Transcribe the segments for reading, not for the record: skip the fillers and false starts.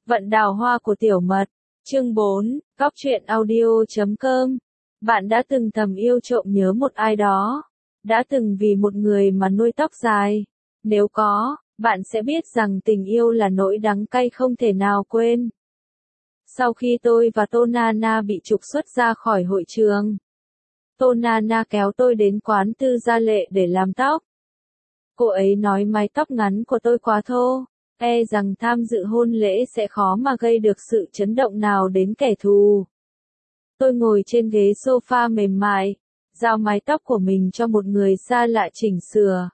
Vận đào hoa của tiểu mật. Chương 4, Góc truyện audio.com. Bạn đã từng thầm yêu trộm nhớ một ai đó? Đã từng vì một người mà nuôi tóc dài? Nếu có, bạn sẽ biết rằng tình yêu là nỗi đắng cay không thể nào quên. Sau khi tôi và Tô Nana bị trục xuất ra khỏi hội trường, Tô Nana kéo tôi đến quán Tư Gia Lệ để làm tóc. Cô ấy nói mái tóc ngắn của tôi quá thô, e rằng tham dự hôn lễ sẽ khó mà gây được sự chấn động nào đến kẻ thù. Tôi ngồi trên ghế sofa mềm mại, giao mái tóc của mình cho một người xa lạ chỉnh sửa.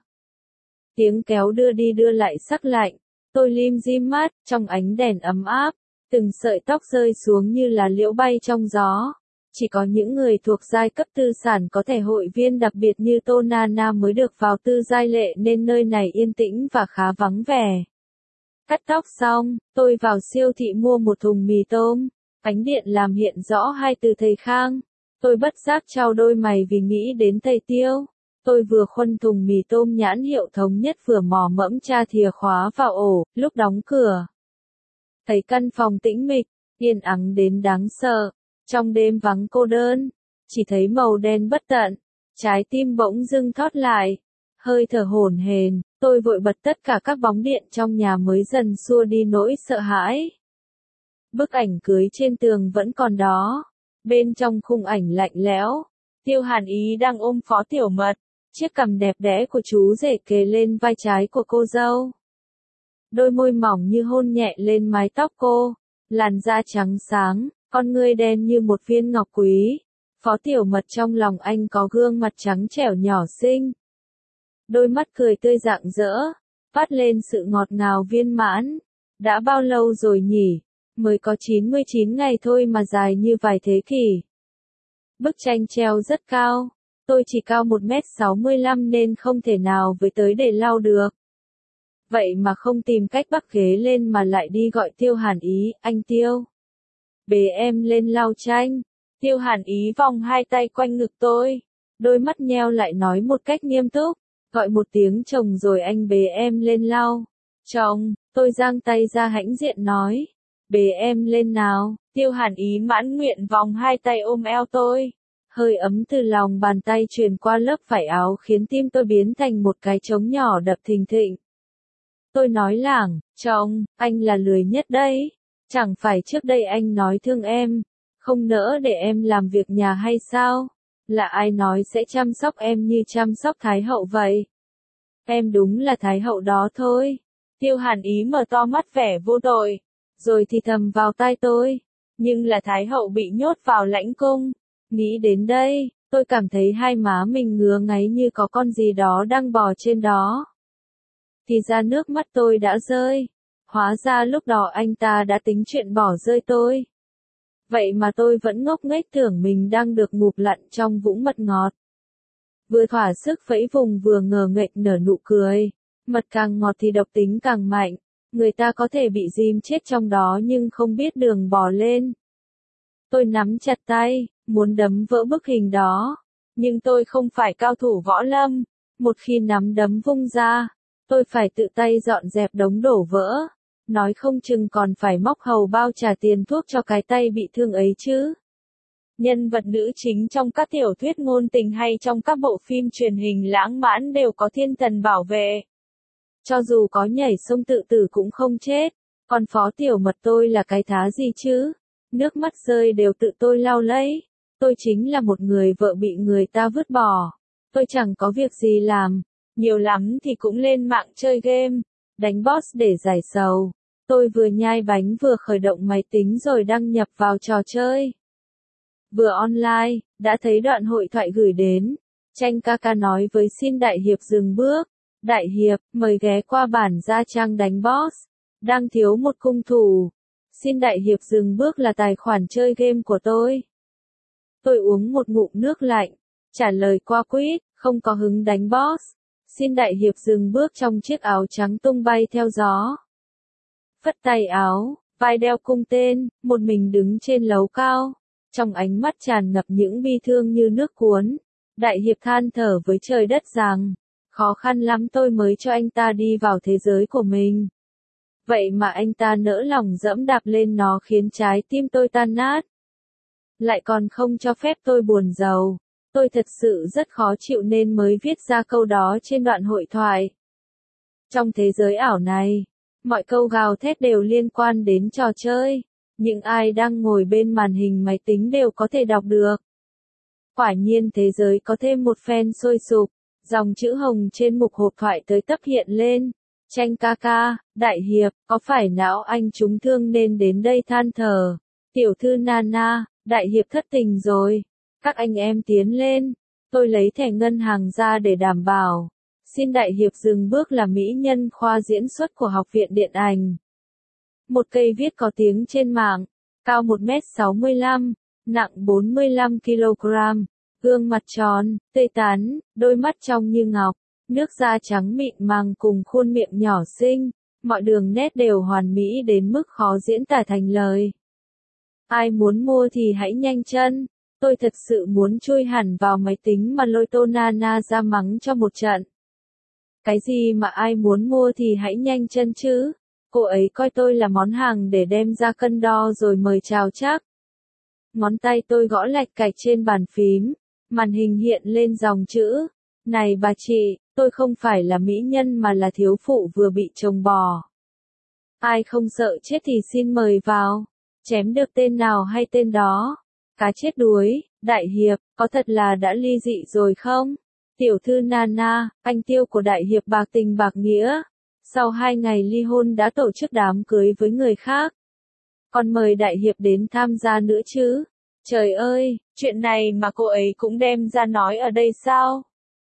Tiếng kéo đưa đi đưa lại sắc lạnh, tôi lim dim mắt, trong ánh đèn ấm áp, từng sợi tóc rơi xuống như là liễu bay trong gió. Chỉ có những người thuộc giai cấp tư sản có thể hội viên đặc biệt như Tô Nana mới được vào Tư Gia Lệ nên nơi này yên tĩnh và khá vắng vẻ. Cắt tóc xong, tôi vào siêu thị mua một thùng mì tôm. Ánh điện làm hiện rõ hai từ thầy Khang. Tôi bất giác chau đôi mày vì nghĩ đến thầy Tiêu. Tôi vừa khuân thùng mì tôm nhãn hiệu Thống Nhất vừa mò mẫm tra thìa khóa vào ổ, lúc đóng cửa. Thấy căn phòng tĩnh mịch, yên ắng đến đáng sợ. Trong đêm vắng cô đơn, chỉ thấy màu đen bất tận, trái tim bỗng dưng thót lại, hơi thở hổn hển, tôi vội bật tất cả các bóng điện trong nhà mới dần xua đi nỗi sợ hãi. Bức ảnh cưới trên tường vẫn còn đó, bên trong khung ảnh lạnh lẽo, Tiêu Hàn Ý đang ôm Phó Tiểu Mật, chiếc cằm đẹp đẽ của chú rể kề lên vai trái của cô dâu. Đôi môi mỏng như hôn nhẹ lên mái tóc cô, làn da trắng sáng. Con ngươi đen như một viên ngọc quý. Phó Tiểu Mật trong lòng anh có gương mặt trắng trẻo nhỏ xinh. Đôi mắt cười tươi rạng rỡ, phát lên sự ngọt ngào viên mãn. Đã bao lâu rồi nhỉ? Mới có 99 ngày thôi mà dài như vài thế kỷ. Bức tranh treo rất cao. Tôi chỉ cao 1m65 nên không thể nào với tới để lau được. Vậy mà không tìm cách bắc ghế lên mà lại đi gọi Tiêu Hàn Ý, anh Tiêu. Bế em lên lau tranh. Tiêu Hàn Ý vòng hai tay quanh ngực tôi, đôi mắt nheo lại nói một cách nghiêm túc, gọi một tiếng chồng rồi anh bế em lên lau. Chồng, tôi giang tay ra hãnh diện nói, bế em lên nào. Tiêu Hàn Ý mãn nguyện vòng hai tay ôm eo tôi. Hơi ấm từ lòng bàn tay truyền qua lớp vải áo khiến tim tôi biến thành một cái trống nhỏ đập thình thịch. Tôi nói lảng, chồng, anh là lười nhất đấy. Chẳng phải trước đây anh nói thương em, không nỡ để em làm việc nhà hay sao? Là ai nói sẽ chăm sóc em như chăm sóc Thái hậu vậy? Em đúng là Thái hậu đó thôi. Tiêu Hàn Ý mở to mắt vẻ vô tội, rồi thì thầm vào tai tôi. Nhưng là Thái hậu bị nhốt vào lãnh cung. Nghĩ đến đây, tôi cảm thấy hai má mình ngứa ngáy như có con gì đó đang bò trên đó. Thì ra nước mắt tôi đã rơi. Hóa ra lúc đó anh ta đã tính chuyện bỏ rơi tôi. Vậy mà tôi vẫn ngốc nghếch tưởng mình đang được ngụp lặn trong vũng mật ngọt. Vừa thỏa sức phẫy vùng vừa ngờ nghệch nở nụ cười. Mật càng ngọt thì độc tính càng mạnh. Người ta có thể bị dim chết trong đó nhưng không biết đường bò lên. Tôi nắm chặt tay, muốn đấm vỡ bức hình đó. Nhưng tôi không phải cao thủ võ lâm. Một khi nắm đấm vung ra, tôi phải tự tay dọn dẹp đống đổ vỡ. Nói không chừng còn phải móc hầu bao trả tiền thuốc cho cái tay bị thương ấy chứ. Nhân vật nữ chính trong các tiểu thuyết ngôn tình hay trong các bộ phim truyền hình lãng mạn đều có thiên thần bảo vệ. Cho dù có nhảy sông tự tử cũng không chết. Còn Phó Tiểu Mật tôi là cái thá gì chứ? Nước mắt rơi đều tự tôi lau lấy. Tôi chính là một người vợ bị người ta vứt bỏ. Tôi chẳng có việc gì làm. Nhiều lắm thì cũng lên mạng chơi game, đánh boss để giải sầu. Tôi vừa nhai bánh vừa khởi động máy tính rồi đăng nhập vào trò chơi. Vừa online, đã thấy đoạn hội thoại gửi đến. Tranh ca ca nói với xin đại hiệp dừng bước. Đại hiệp, mời ghé qua bản gia trang đánh boss. Đang thiếu một cung thủ. Xin đại hiệp dừng bước là tài khoản chơi game của tôi. Tôi uống một ngụm nước lạnh. Trả lời qua quýt, không có hứng đánh boss. Xin đại hiệp dừng bước trong chiếc áo trắng tung bay theo gió. Phất tay áo, vai đeo cung tên, một mình đứng trên lầu cao. Trong ánh mắt tràn ngập những bi thương như nước cuốn. Đại hiệp than thở với trời đất rằng, khó khăn lắm tôi mới cho anh ta đi vào thế giới của mình. Vậy mà anh ta nỡ lòng dẫm đạp lên nó khiến trái tim tôi tan nát. Lại còn không cho phép tôi buồn giàu. Tôi thật sự rất khó chịu nên mới viết ra câu đó trên đoạn hội thoại. Trong thế giới ảo này, mọi câu gào thét đều liên quan đến trò chơi. Những ai đang ngồi bên màn hình máy tính đều có thể đọc được. Quả nhiên thế giới có thêm một phen sôi sục. Dòng chữ hồng trên mục hộp thoại tới tấp hiện lên. Tranh ca ca, đại hiệp, có phải não anh trúng thương nên đến đây than thở. Tiểu thư Nana, đại hiệp thất tình rồi. Các anh em tiến lên. Tôi lấy thẻ ngân hàng ra để đảm bảo. Xin đại hiệp dừng bước là mỹ nhân khoa diễn xuất của Học viện Điện ảnh. Một cây viết có tiếng trên mạng. Cao 1m65, nặng 45 kg. Gương mặt tròn, tươi tắn, đôi mắt trong như ngọc. Nước da trắng mịn màng cùng khuôn miệng nhỏ xinh. Mọi đường nét đều hoàn mỹ đến mức khó diễn tả thành lời. Ai muốn mua thì hãy nhanh chân. Tôi thật sự muốn chui hẳn vào máy tính mà lôi Tô Nana ra mắng cho một trận. Cái gì mà ai muốn mua thì hãy nhanh chân chứ. Cô ấy coi tôi là món hàng để đem ra cân đo rồi mời chào chắc. Ngón tay tôi gõ lạch cạch trên bàn phím. Màn hình hiện lên dòng chữ. Này bà chị, tôi không phải là mỹ nhân mà là thiếu phụ vừa bị chồng bỏ. Ai không sợ chết thì xin mời vào. Chém được tên nào hay tên đó. Cá chết đuối, đại hiệp, có thật là đã ly dị rồi không? Tiểu thư Nana, anh Tiêu của đại hiệp bạc tình bạc nghĩa. Sau 2 ngày ly hôn đã tổ chức đám cưới với người khác. Còn mời đại hiệp đến tham gia nữa chứ? Trời ơi, chuyện này mà cô ấy cũng đem ra nói ở đây sao?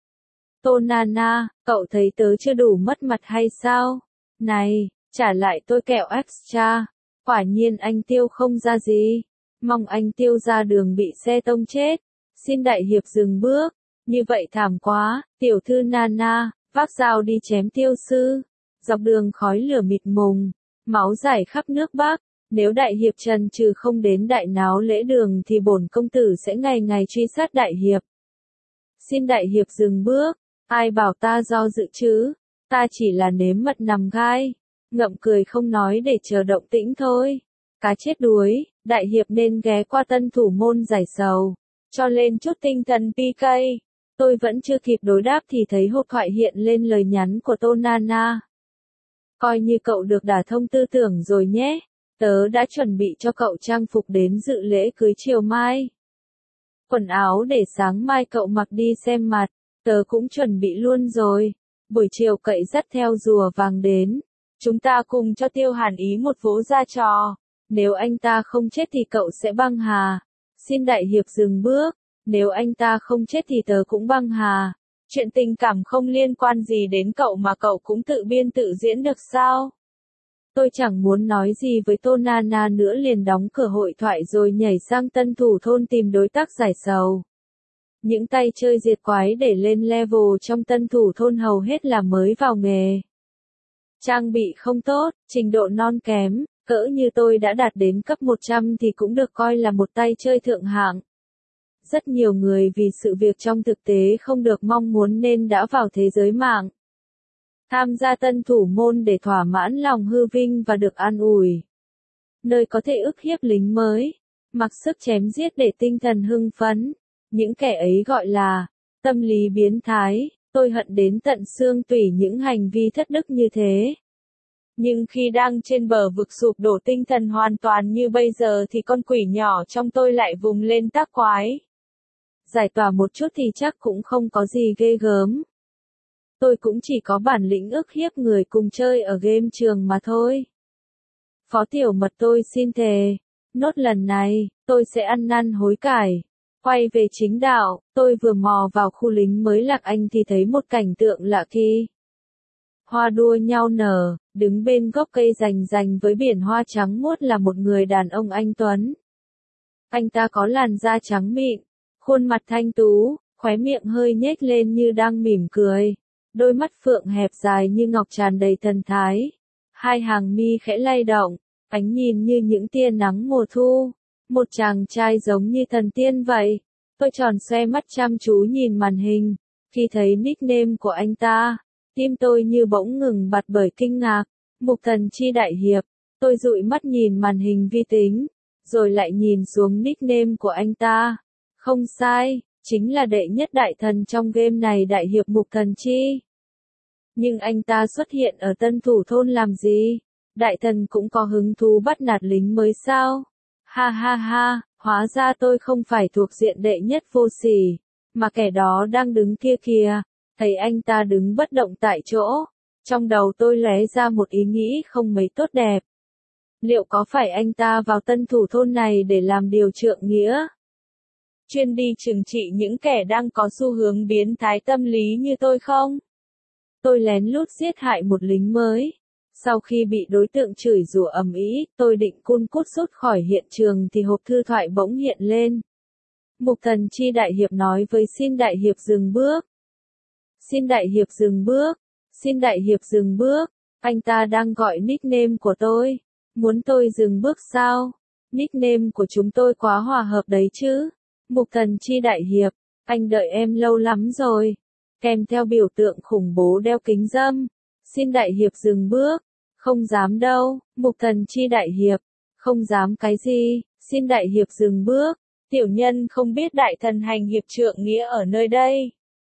Tô Nana, cậu thấy tớ chưa đủ mất mặt hay sao? Này, trả lại tôi kẹo extra. Quả nhiên anh Tiêu không ra gì. Mong anh Tiêu ra đường bị xe tông chết. Xin đại hiệp dừng bước. Như vậy thảm quá, tiểu thư Nana, vác dao đi chém Tiêu sư. Dọc đường khói lửa mịt mùng, máu rải khắp nước Bắc. Nếu đại hiệp trần trừ không đến đại náo lễ đường thì bổn công tử sẽ ngày ngày truy sát đại hiệp. Xin đại hiệp dừng bước. Ai bảo ta do dự chứ? Ta chỉ là nếm mật nằm gai. Ngậm cười không nói để chờ động tĩnh thôi. Cá chết đuối, đại hiệp nên ghé qua Tân Thủ Môn giải sầu. Cho lên chút tinh thần PK. Tôi vẫn chưa kịp đối đáp thì thấy hộp thoại hiện lên lời nhắn của Tô Nana. Coi như cậu được đả thông tư tưởng rồi nhé. Tớ đã chuẩn bị cho cậu trang phục đến dự lễ cưới chiều mai. Quần áo để sáng mai cậu mặc đi xem mặt. Tớ cũng chuẩn bị luôn rồi. Buổi chiều cậy dắt theo rùa vàng đến. Chúng ta cùng cho Tiêu Hàn Ý một vố ra trò. Nếu anh ta không chết thì cậu sẽ băng hà. Xin đại hiệp dừng bước. Nếu anh ta không chết thì tớ cũng băng hà. Chuyện tình cảm không liên quan gì đến cậu mà cậu cũng tự biên tự diễn được sao? Tôi chẳng muốn nói gì với Tô Nana nữa liền đóng cửa hội thoại rồi nhảy sang Tân Thủ Thôn tìm đối tác giải sầu. Những tay chơi diệt quái để lên level trong Tân Thủ Thôn hầu hết là mới vào nghề. Trang bị không tốt, trình độ non kém, cỡ như tôi đã đạt đến cấp 100 thì cũng được coi là một tay chơi thượng hạng. Rất nhiều người vì sự việc trong thực tế không được mong muốn nên đã vào thế giới mạng. Tham gia Tân Thủ Môn để thỏa mãn lòng hư vinh và được an ủi. Nơi có thể ức hiếp lính mới, mặc sức chém giết để tinh thần hưng phấn. Những kẻ ấy gọi là tâm lý biến thái. Tôi hận đến tận xương tủy những hành vi thất đức như thế. Nhưng khi đang trên bờ vực sụp đổ tinh thần hoàn toàn như bây giờ thì con quỷ nhỏ trong tôi lại vùng lên tác quái. Giải tỏa một chút thì chắc cũng không có gì ghê gớm. Tôi cũng chỉ có bản lĩnh ức hiếp người cùng chơi ở game trường mà thôi. Phó tiểu mật tôi xin thề. Nốt lần này, tôi sẽ ăn năn hối cải. Quay về chính đạo, tôi vừa mò vào khu lính mới Lạc Anh thì thấy một cảnh tượng lạ kỳ. Hoa đua nhau nở, đứng bên gốc cây rành rành với biển hoa trắng muốt là một người đàn ông anh tuấn. Anh ta có làn da trắng mịn, khuôn mặt thanh tú, khóe miệng hơi nhếch lên như đang mỉm cười. Đôi mắt phượng hẹp dài như ngọc tràn đầy thần thái. Hai hàng mi khẽ lay động, ánh nhìn như những tia nắng mùa thu. Một chàng trai giống như thần tiên vậy. Tôi tròn xoe mắt chăm chú nhìn màn hình. Khi thấy nickname của anh ta, tim tôi như bỗng ngừng bặt bởi kinh ngạc. Mục Thần Chi đại hiệp, tôi dụi mắt nhìn màn hình vi tính, rồi lại nhìn xuống nickname của anh ta. Không sai, chính là đệ nhất đại thần trong game này đại hiệp Mục Thần Chi. Nhưng anh ta xuất hiện ở Tân Thủ Thôn làm gì? Đại thần cũng có hứng thú bắt nạt lính mới sao? Ha ha ha, hóa ra tôi không phải thuộc diện đệ nhất vô sỉ, mà kẻ đó đang đứng kia kìa. Thấy anh ta đứng bất động tại chỗ, trong đầu tôi lóe ra một ý nghĩ không mấy tốt đẹp. Liệu có phải anh ta vào Tân Thủ Thôn này để làm điều trượng nghĩa? Chuyên đi trừng trị những kẻ đang có xu hướng biến thái tâm lý như tôi không? Tôi lén lút giết hại một lính mới. Sau khi bị đối tượng chửi rủa ầm ĩ, tôi định cun cút rút khỏi hiện trường thì hộp thư thoại bỗng hiện lên. Mục Thần Chi đại hiệp nói với xin đại hiệp dừng bước. Xin đại hiệp dừng bước. Xin đại hiệp dừng bước. Anh ta đang gọi nickname của tôi. Muốn tôi dừng bước sao? Nickname của chúng tôi quá hòa hợp đấy chứ. Mục Thần Chi đại hiệp, anh đợi em lâu lắm rồi. Kèm theo biểu tượng khủng bố đeo kính râm. Xin đại hiệp dừng bước. Không dám đâu, Mục Thần Chi đại hiệp. Không dám cái gì, xin đại hiệp dừng bước. Tiểu nhân không biết đại thần hành hiệp trượng nghĩa ở nơi đây.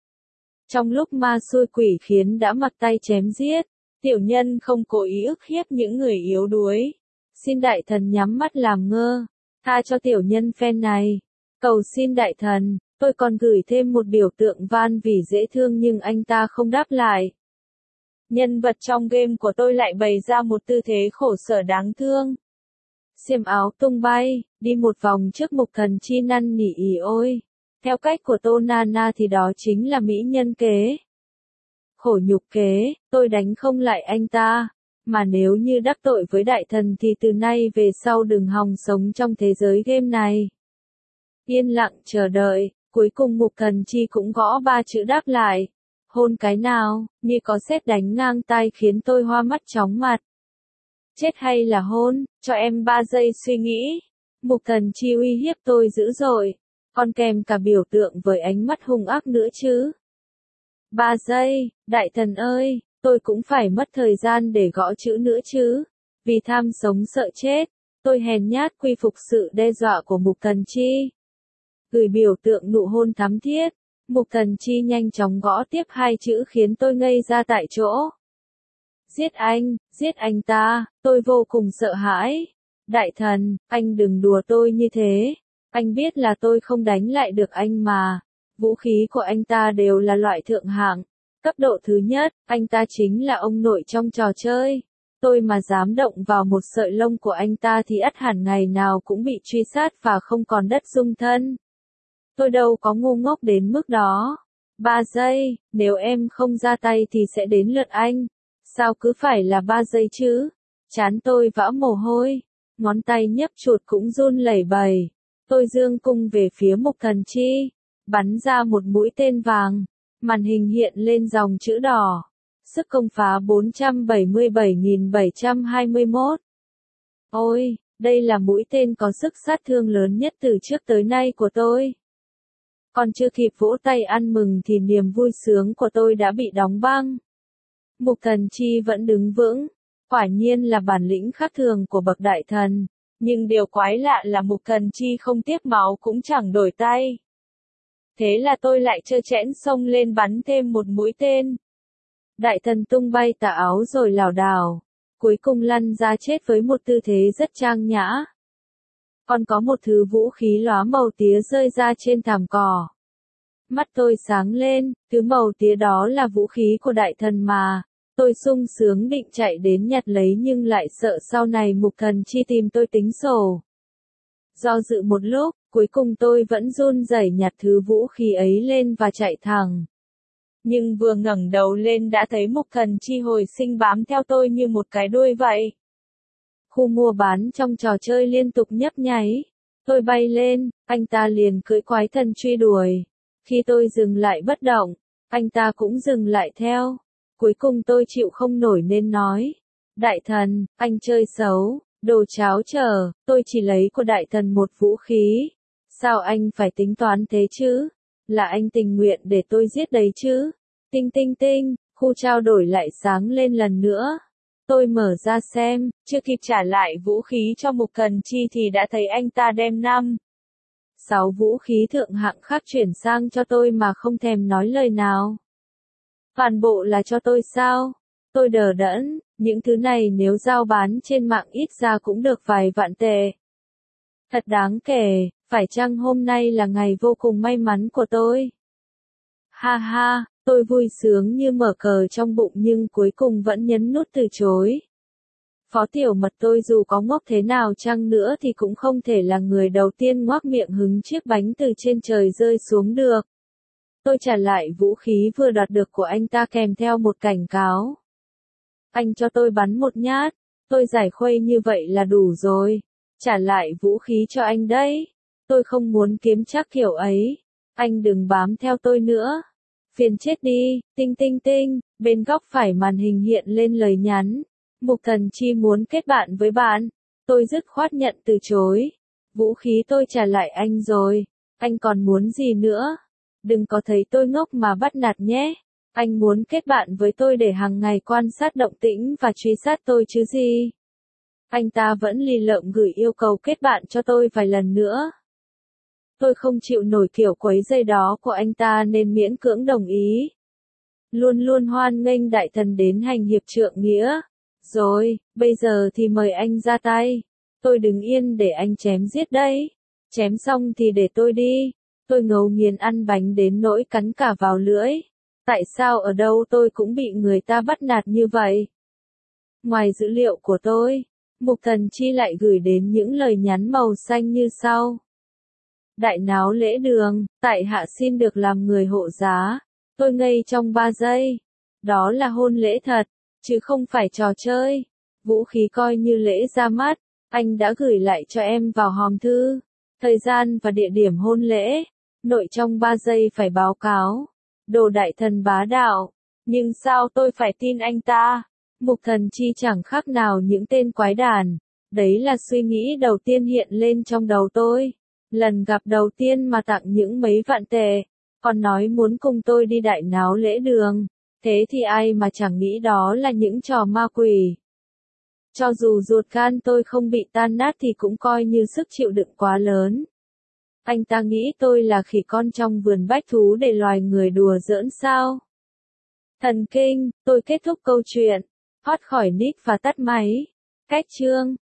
Trong lúc ma xui quỷ khiến đã mặt tay chém giết, tiểu nhân không cố ý ức hiếp những người yếu đuối. Xin đại thần nhắm mắt làm ngơ, tha cho tiểu nhân phen này. Cầu xin đại thần, tôi còn gửi thêm một biểu tượng van vì dễ thương nhưng anh ta không đáp lại. Nhân vật trong game của tôi lại bày ra một tư thế khổ sở đáng thương. Xiêm áo tung bay, đi một vòng trước Mục Thần Chi năn nỉ ỉ ôi. Theo cách của Tô Nana thì đó chính là mỹ nhân kế. Khổ nhục kế, tôi đánh không lại anh ta. Mà nếu như đắc tội với đại thần thì từ nay về sau đừng hòng sống trong thế giới game này. Yên lặng chờ đợi, cuối cùng Mục Thần Chi cũng gõ 3 chữ đáp lại. Hôn cái nào, như có sét đánh ngang tai khiến tôi hoa mắt chóng mặt. Chết hay là hôn, cho em 3 giây suy nghĩ. Mục Thần Chi uy hiếp tôi dữ dội, còn kèm cả biểu tượng với ánh mắt hung ác nữa chứ. 3 giây, đại thần ơi, tôi cũng phải mất thời gian để gõ chữ nữa chứ. Vì tham sống sợ chết, tôi hèn nhát quy phục sự đe dọa của Mục Thần Chi. Gửi biểu tượng nụ hôn thắm thiết, Mục Thần Chi nhanh chóng gõ tiếp 2 chữ khiến tôi ngây ra tại chỗ. Giết anh ta, tôi vô cùng sợ hãi. Đại thần, anh đừng đùa tôi như thế. Anh biết là tôi không đánh lại được anh mà. Vũ khí của anh ta đều là loại thượng hạng. Cấp độ thứ nhất, anh ta chính là ông nội trong trò chơi. Tôi mà dám động vào một sợi lông của anh ta thì ắt hẳn ngày nào cũng bị truy sát và không còn đất dung thân. Tôi đâu có ngu ngốc đến mức đó. 3 giây, nếu em không ra tay thì sẽ đến lượt anh. Sao cứ phải là 3 giây chứ? Trán tôi vã mồ hôi, ngón tay nhấp chuột cũng run lẩy bẩy. Tôi giương cung về phía Mục Thần Chi, bắn ra một mũi tên vàng, màn hình hiện lên dòng chữ đỏ. Sức công phá 477.721. Ôi, đây là mũi tên có sức sát thương lớn nhất từ trước tới nay của tôi. Còn chưa kịp vỗ tay ăn mừng thì niềm vui sướng của tôi đã bị đóng băng. Mục Thần Chi vẫn đứng vững, quả nhiên là bản lĩnh khác thường của bậc đại thần, nhưng điều quái lạ là Mục Thần Chi không tiếp máu cũng chẳng đổi tay. Thế là tôi lại trơ trẽn xông lên bắn thêm một mũi tên. Đại thần tung bay tà áo rồi lảo đảo, cuối cùng lăn ra chết với một tư thế rất trang nhã. Còn có một thứ vũ khí lóa màu tía rơi ra trên thảm cỏ. Mắt tôi sáng lên, thứ màu tía đó là vũ khí của đại thần mà. Tôi sung sướng định chạy đến nhặt lấy nhưng lại sợ sau này Mục Thần Chi tìm tôi tính sổ. Do dự một lúc, cuối cùng tôi vẫn run rẩy nhặt thứ vũ khí ấy lên và chạy thẳng. Nhưng vừa ngẩng đầu lên đã thấy Mục Thần Chi hồi sinh bám theo tôi như một cái đuôi vậy. Khu mua bán trong trò chơi liên tục nhấp nháy. Tôi bay lên, anh ta liền cưỡi quái thần truy đuổi. Khi tôi dừng lại bất động, anh ta cũng dừng lại theo. Cuối cùng tôi chịu không nổi nên nói. Đại thần, anh chơi xấu, đồ cháo trở, tôi chỉ lấy của đại thần một vũ khí. Sao anh phải tính toán thế chứ? Là anh tình nguyện để tôi giết đấy chứ? Tinh tinh tinh, khu trao đổi lại sáng lên lần nữa. Tôi mở ra xem, chưa kịp trả lại vũ khí cho Mục Thần Chi thì đã thấy anh ta đem 6 vũ khí thượng hạng khác chuyển sang cho tôi mà không thèm nói lời nào. Toàn bộ là cho tôi sao? Tôi đờ đẫn, những thứ này nếu giao bán trên mạng ít ra cũng được vài vạn tệ. Thật đáng kể, phải chăng hôm nay là ngày vô cùng may mắn của tôi? Ha ha, tôi vui sướng như mở cờ trong bụng nhưng cuối cùng vẫn nhấn nút từ chối. Phó Tiểu Mật tôi dù có ngốc thế nào chăng nữa thì cũng không thể là người đầu tiên ngoác miệng hứng chiếc bánh từ trên trời rơi xuống được. Tôi trả lại vũ khí vừa đoạt được của anh ta kèm theo một cảnh cáo. Anh cho tôi bắn một nhát, tôi giải khuây như vậy là đủ rồi. Trả lại vũ khí cho anh đấy. Tôi không muốn kiếm chắc kiểu ấy. Anh đừng bám theo tôi nữa. Phiền chết đi, tinh tinh tinh, bên góc phải màn hình hiện lên lời nhắn. Mục Thần Chi muốn kết bạn với bạn. Tôi dứt khoát nhận từ chối. Vũ khí tôi trả lại anh rồi. Anh còn muốn gì nữa? Đừng có thấy tôi ngốc mà bắt nạt nhé. Anh muốn kết bạn với tôi để hàng ngày quan sát động tĩnh và truy sát tôi chứ gì. Anh ta vẫn lì lợm gửi yêu cầu kết bạn cho tôi vài lần nữa. Tôi không chịu nổi kiểu quấy rầy đó của anh ta nên miễn cưỡng đồng ý. Luôn luôn hoan nghênh đại thần đến hành hiệp trượng nghĩa. Rồi, bây giờ thì mời anh ra tay. Tôi đứng yên để anh chém giết đấy. Chém xong thì để tôi đi. Tôi ngấu nghiến ăn bánh đến nỗi cắn cả vào lưỡi. Tại sao ở đâu tôi cũng bị người ta bắt nạt như vậy? Ngoài dữ liệu của tôi, Mục Thần Chi lại gửi đến những lời nhắn màu xanh như sau. Đại náo lễ đường, tại hạ xin được làm người hộ giá. Tôi ngây trong 3 giây. Đó là hôn lễ thật, chứ không phải trò chơi. Vũ khí coi như lễ ra mắt, anh đã gửi lại cho em vào hòm thư. Thời gian và địa điểm hôn lễ, nội trong 3 giây phải báo cáo. Đồ đại thần bá đạo. Nhưng sao tôi phải tin anh ta? Mục Thần Chi chẳng khác nào những tên quái đản. Đấy là suy nghĩ đầu tiên hiện lên trong đầu tôi. Lần gặp đầu tiên mà tặng những mấy vạn tệ. Còn nói muốn cùng tôi đi đại náo lễ đường. Thế thì ai mà chẳng nghĩ đó là những trò ma quỷ. Cho dù ruột gan tôi không bị tan nát thì cũng coi như sức chịu đựng quá lớn. Anh ta nghĩ tôi là khỉ con trong vườn bách thú để loài người đùa giỡn sao? Thần kinh, tôi kết thúc câu chuyện. Thoát khỏi nick và tắt máy. Cách chương.